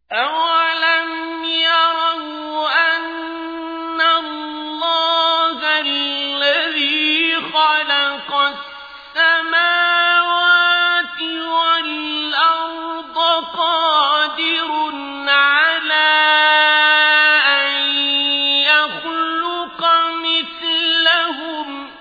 أَوَلَمْ يَرَوْا أَنَّ اللَّهَ الَّذِي خَلَقَ السَّمَاوَاتِ وَالْأَرْضَ قَادِرٌ عَلَىٰ أَن يَخْلُقَ مِثْلَهُمْ ۚ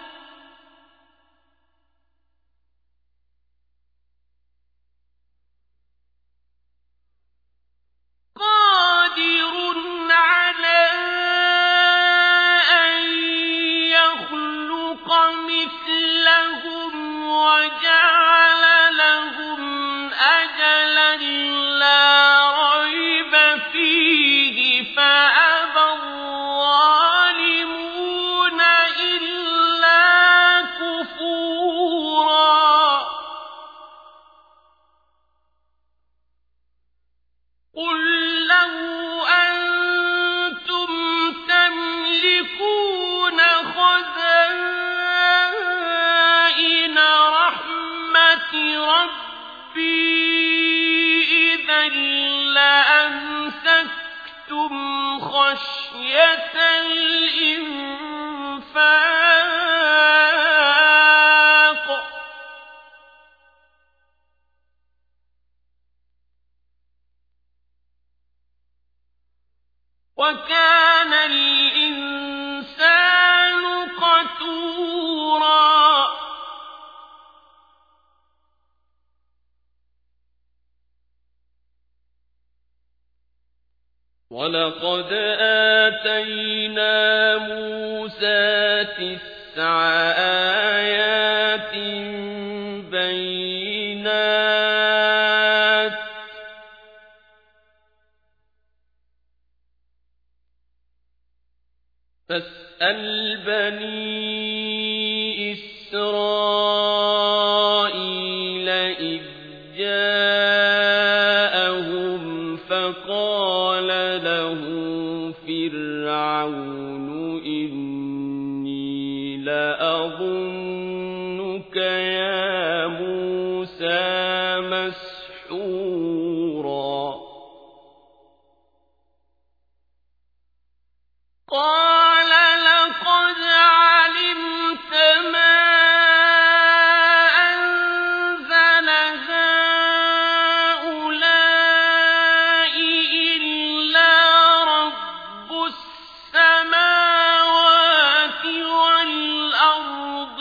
وَجَعَلَ لَهُمْ أَجَلًا لَّا رَيْبَ فِيهِ فَأَبَى الظَّالِمُونَ إِلَّا كُفُورًا. قُل لَّوْ أَنتُمْ تَمْلِكُونَ خَزَائِنَ رَحْمَةِ رَبِّي إِذًا لَّأَمْسَكْتُمْ خَشْيَةَ الْإِنفَاقِ ۚ وَكَانَ الْإِنسَانُ قَتُورًا. وَلَقَدْ آتَيْنَا مُوسَىٰ 9 آيَاتٍ بَيِّنَاتٍ ۖ فَاسْأَلْ بَنِي إِسْرَائِيلَ إِذْ جَاءَهُمْ فَقَالَ لَهُ فِرْعَوْنُ إِنِّي لَأَظُنُّكَ يَا مُوسَىٰ مَسْحُورًا. قَالَ لَقَدْ عَلِمْتَ مَا أَنزَلَ هَٰؤُلَاءِ إِلَّا رَبُّ السَّمَاوَاتِ وَالْأَرْضِ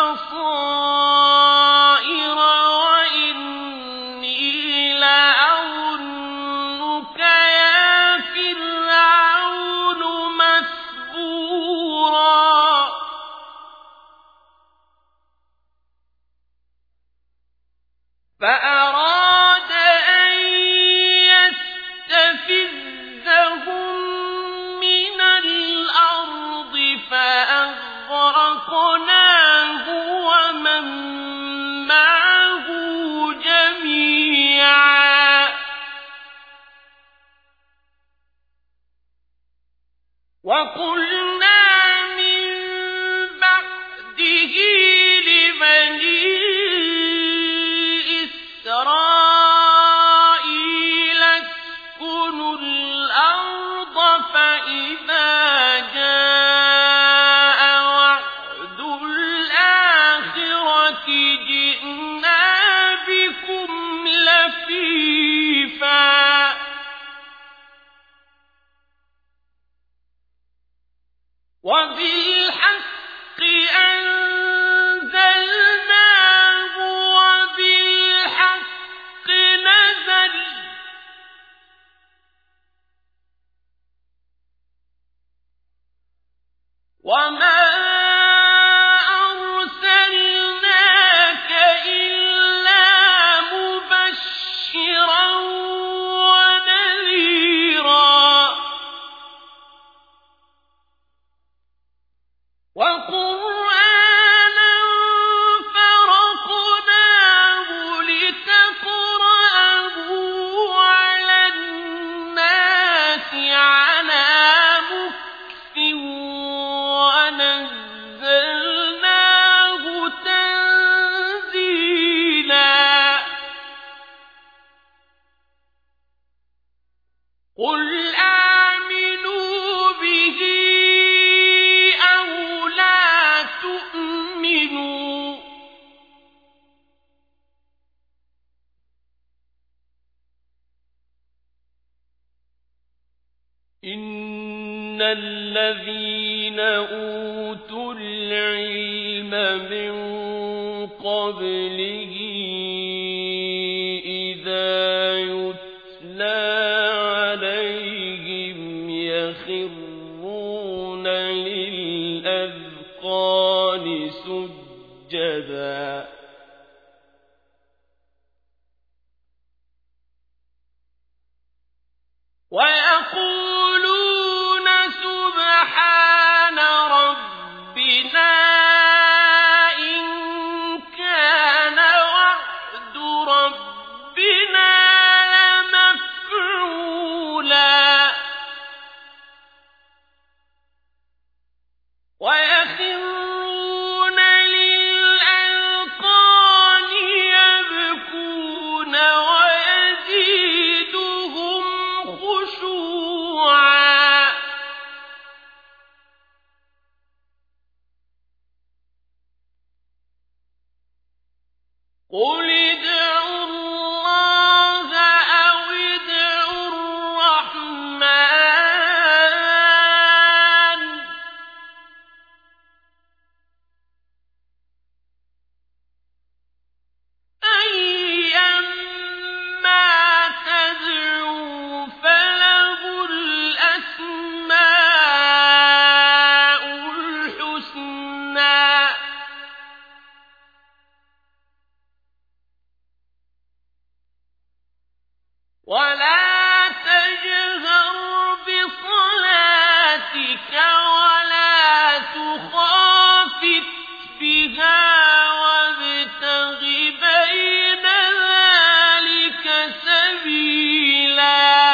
بَصَائِرَ وَإِنِّي لَأَظُنُّكَ يَا فِرْعَوْنُ مَثْبُورًا. فَأَرَادَ أَن يَسْتَفِزَّهُم مِّنَ الْأَرْضِ فَأَغْرَقْنَاهُ وَمَن مَّعَهُ جَمِيعًا. وَقُلْنَا مِن بَعْدِهِ لِبَنِي إِسْرَائِيلَ اسْكُنُوا الْأَرْضَ فَإِذَا جَاءَ وَعْدُ الْآخِرَةِ جِئْنَا بِكُمْ لَفِيفًا. وَبِالْحَقِّ أَنزَلْنَاهُ وَبِالْحَقِّ نَزَلَ ۗ وَمَا أَرْسَلْنَاكَ إِلَّا مُبَشِّرًا وَنَذِيرًا. وَقُرْآنًا فَرَقْنَاهُ لِتَقْرَأَهُ عَلَى النَّاسِ عَلَىٰ مُكْثٍ وَنَزَّلْنَاهُ قل آمنوا به أو لا تؤمنوا إن الذين أوتوا العلم من قبله إذا يتلى عليهم يخرون للأذقان سجدا ويقولون سبحان ربنا إن كان وعد ربنا لمفعولا ويخرون للأذقان يبكون ويزيدهم خشوعا قل ادعوا الله أو ادعوا الرحمن أيما تدعوا فله الأسماء الحسنى ولا تجهر بصلاتك ولا تخافت بها وابتغ بين ذلك سبيلا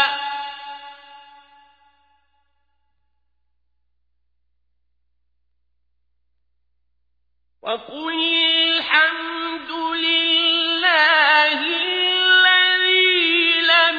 وقل الحمد لله الذي لم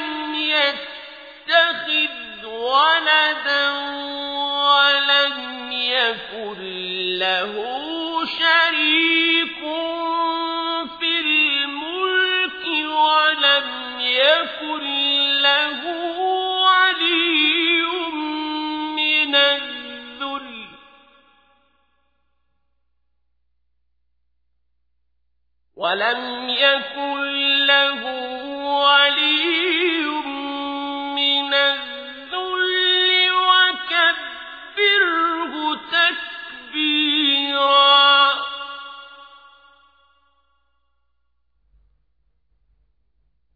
يتخذ ولدا ولم يكن له شريك في الملك ولم يكن له ولي من الذل ولم